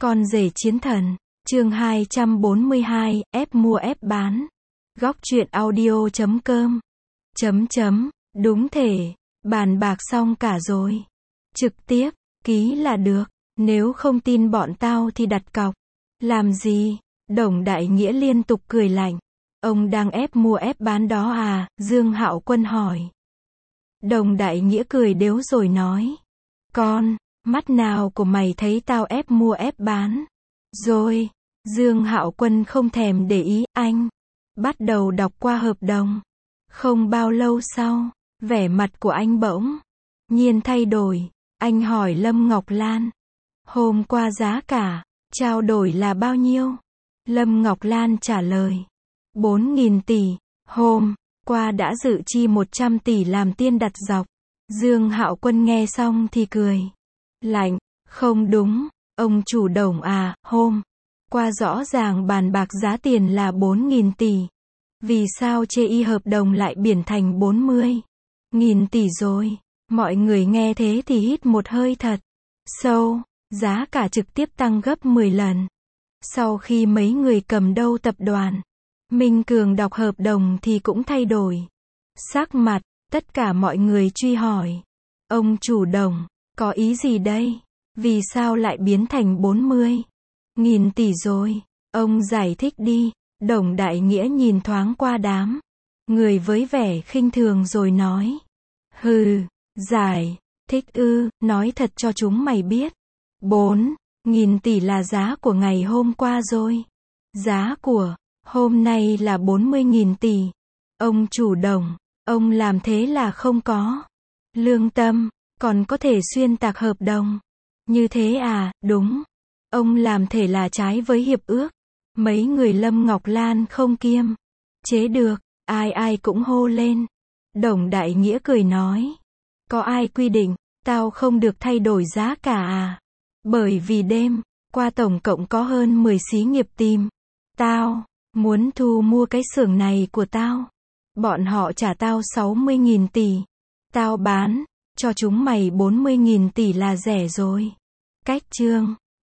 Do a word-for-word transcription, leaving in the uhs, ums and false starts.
Con rể chiến thần, chương hai trăm bốn mươi hai, ép mua ép bán. Góc truyện audio chấm com. Chấm chấm, đúng thể, bàn bạc xong cả rồi. Trực tiếp, ký là được, nếu không tin bọn tao thì đặt cọc. Làm gì? Đồng Đại Nghĩa liên tục cười lạnh. Ông đang ép mua ép bán đó à? Dương Hạo Quân hỏi. Đồng Đại Nghĩa cười đếu rồi nói. Con, mắt nào của mày thấy tao ép mua ép bán? Rồi, Dương Hạo Quân không thèm để ý, anh bắt đầu đọc qua hợp đồng. Không bao lâu sau, vẻ mặt của anh bỗng nhiên thay đổi. Anh hỏi Lâm Ngọc Lan. Hôm qua giá cả trao đổi là bao nhiêu? Lâm Ngọc Lan trả lời. bốn nghìn tỷ. Hôm qua đã dự chi một trăm tỷ làm tiên đặt dọc. Dương Hạo Quân nghe xong thì cười lạnh. Không đúng, ông chủ Đồng à, hôm qua rõ ràng bàn bạc giá tiền là bốn nghìn tỷ. Vì sao chê y hợp đồng lại biển thành bốn mươi nghìn tỷ rồi? Mọi người nghe thế thì hít một hơi thật sâu, giá cả trực tiếp tăng gấp mười lần. Sau khi mấy người cầm đầu tập đoàn Minh Cường đọc hợp đồng thì cũng thay đổi sắc mặt, tất cả mọi người truy hỏi. Ông chủ Đồng, có ý gì đây? Vì sao lại biến thành bốn mươi nghìn tỷ rồi? Ông giải thích đi. Đồng Đại Nghĩa nhìn thoáng qua đám người với vẻ khinh thường rồi nói. Hừ, giải thích ư, nói thật cho chúng mày biết. bốn nghìn tỷ là giá của ngày hôm qua rồi. Giá của hôm nay là bốn mươi nghìn tỷ. Ông chủ Đồng, ông làm thế là không có lương tâm, còn có thể xuyên tạc hợp đồng. Như thế à? Đúng. Ông làm thể là trái với hiệp ước. Mấy người Lâm Ngọc Lan không kiêm chế được, ai ai cũng hô lên. Đồng Đại Nghĩa cười nói. Có ai quy định tao không được thay đổi giá cả à? Bởi vì đêm qua tổng cộng có hơn mười xí nghiệp tìm tao, muốn thu mua cái xưởng này của tao. Bọn họ trả tao sáu mươi nghìn tỷ. Tao bán cho chúng mày bốn mươi nghìn tỷ là rẻ rồi. Cách chương